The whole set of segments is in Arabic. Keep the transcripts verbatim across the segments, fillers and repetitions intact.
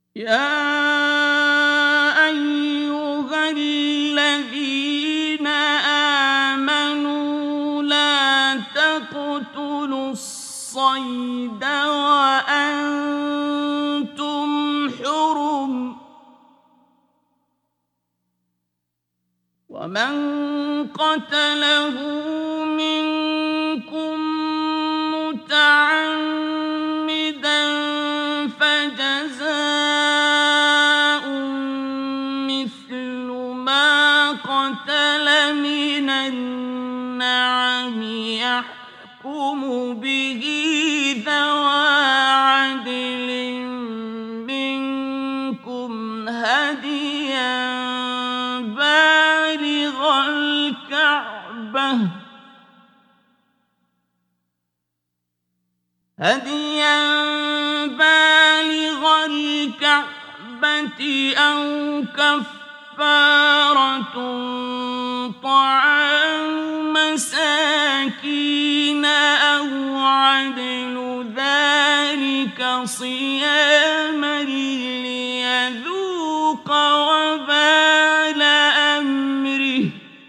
يا أيها الذين آمنوا لا تقتلوا الصيد وأنتم حرم ومن قتله منكم متعمدا فجزاء مثل ما قتل من النعم يحكم به ذوى عدل منكم هديا بالغ الكعبة هديا بالغ الكعبة أو كفارة طعام مساكين أو عدل ذلك صياما ليذوق وبال أمره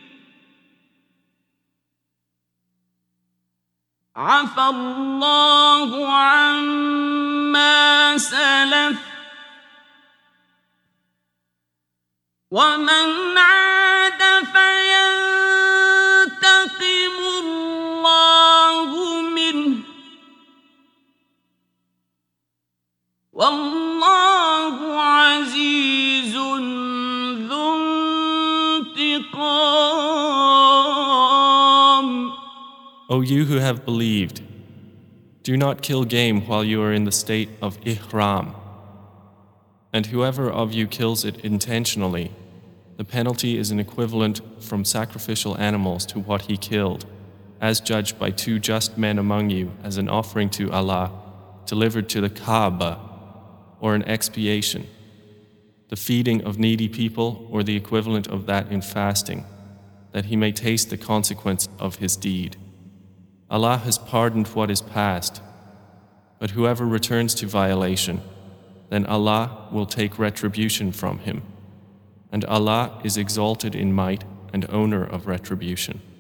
عفى الله عما سلف ومن عاد فينتقم الله منه والله عزيز ذو انتقام. O you who have believed, do not kill game while you are in the state of ihram. And whoever of you kills it intentionally, the penalty is an equivalent from sacrificial animals to what he killed, as judged by two just men among you as an offering to Allah, delivered to the Kaaba, or an expiation, the feeding of needy people or the equivalent of that in fasting, that he may taste the consequence of his deed. Allah has pardoned what is past, but whoever returns to violation, then Allah will take retribution from him, and Allah is exalted in might and owner of retribution.